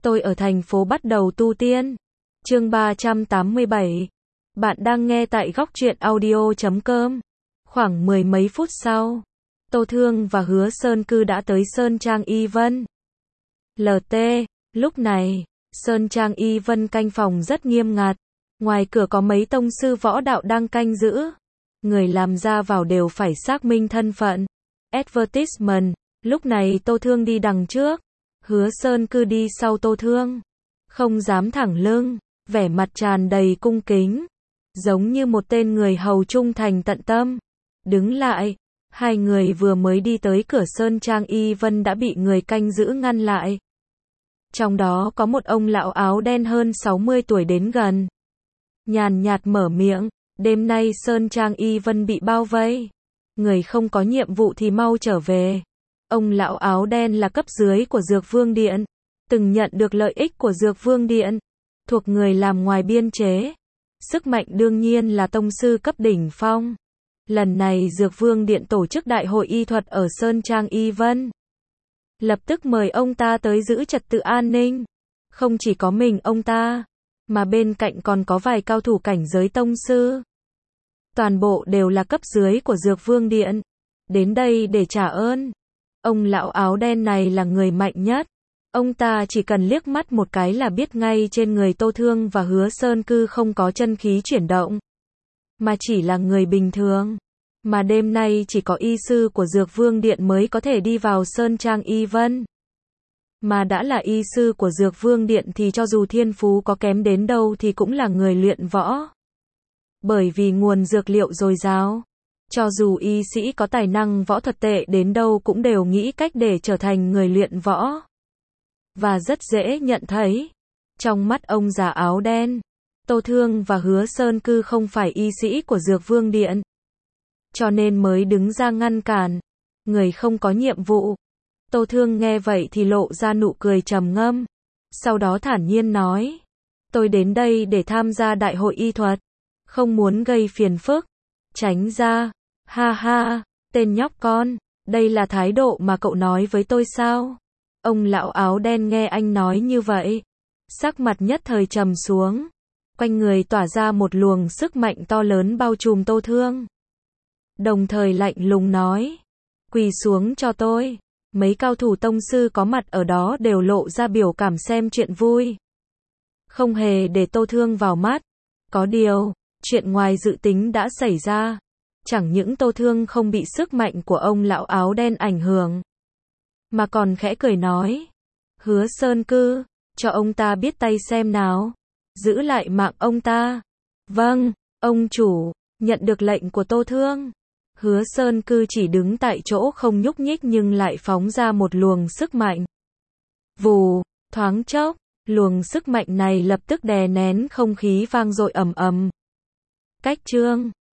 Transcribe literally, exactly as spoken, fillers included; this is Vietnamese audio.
Tôi ở thành phố bắt đầu tu tiên. Chương ba trăm tám mươi bảy. Bạn đang nghe tại góc truyện audio chấm com. Khoảng mười mấy phút sau, Tô Thương và Hứa Sơn Cư đã tới Sơn Trang Y Vân. lờ tê, lúc này, Sơn Trang Y Vân canh phòng rất nghiêm ngặt. Ngoài cửa có mấy tông sư võ đạo đang canh giữ. Người làm ra vào đều phải xác minh thân phận. Advertisement, lúc này Tô Thương đi đằng trước. Hứa Sơn Cư đi sau Tô Thương. Không dám thẳng lưng, vẻ mặt tràn đầy cung kính. Giống như một tên người hầu trung thành tận tâm. Đứng lại, hai người vừa mới đi tới cửa Sơn Trang Y Vân đã bị người canh giữ ngăn lại. Trong đó có một ông lão áo đen hơn sáu mươi tuổi đến gần. Nhàn nhạt mở miệng, đêm nay Sơn Trang Y Vân bị bao vây. Người không có nhiệm vụ thì mau trở về. Ông lão áo đen là cấp dưới của Dược Vương Điện, từng nhận được lợi ích của Dược Vương Điện, thuộc người làm ngoài biên chế. Sức mạnh đương nhiên là tông sư cấp đỉnh phong. Lần này Dược Vương Điện tổ chức đại hội y thuật ở Sơn Trang Y Vân. Lập tức mời ông ta tới giữ trật tự an ninh. Không chỉ có mình ông ta, mà bên cạnh còn có vài cao thủ cảnh giới tông sư. Toàn bộ đều là cấp dưới của Dược Vương Điện. Đến đây để trả ơn. Ông lão áo đen này là người mạnh nhất. Ông ta chỉ cần liếc mắt một cái là biết ngay trên người Tô Thương và Hứa Sơn Cư không có chân khí chuyển động, mà chỉ là người bình thường. Mà đêm nay chỉ có y sư của Dược Vương Điện mới có thể đi vào Sơn Trang Y Vân. Mà đã là y sư của Dược Vương Điện thì cho dù thiên phú có kém đến đâu thì cũng là người luyện võ. Bởi vì nguồn dược liệu dồi dào. Cho dù y sĩ có tài năng võ thuật tệ đến đâu cũng đều nghĩ cách để trở thành người luyện võ. Và rất dễ nhận thấy. Trong mắt ông già áo đen, Tô Thương và Hứa Sơn Cư không phải y sĩ của Dược Vương Điện. Cho nên mới đứng ra ngăn cản. Người không có nhiệm vụ. Tô Thương nghe vậy thì lộ ra nụ cười trầm ngâm. Sau đó thản nhiên nói. Tôi đến đây để tham gia đại hội y thuật. Không muốn gây phiền phức. Tránh ra. Ha ha, tên nhóc con. Đây là thái độ mà cậu nói với tôi sao? Ông lão áo đen nghe anh nói như vậy. Sắc mặt nhất thời trầm xuống. Quanh người tỏa ra một luồng sức mạnh to lớn bao trùm Tô Thương. Đồng thời lạnh lùng nói. Quỳ xuống cho tôi. Mấy cao thủ tông sư có mặt ở đó đều lộ ra biểu cảm xem chuyện vui. Không hề để Tô Thương vào mắt. Có điều, chuyện ngoài dự tính đã xảy ra. Chẳng những Tô Thương không bị sức mạnh của ông lão áo đen ảnh hưởng, mà còn khẽ cười nói. Hứa Sơn Cư, cho ông ta biết tay xem nào. Giữ lại mạng ông ta. Vâng, ông chủ. Nhận được lệnh của Tô Thương, Hứa Sơn Cư chỉ đứng tại chỗ không nhúc nhích nhưng lại phóng ra một luồng sức mạnh. Vù, thoáng chốc, luồng sức mạnh này lập tức đè nén không khí vang dội ầm ầm. Cách chương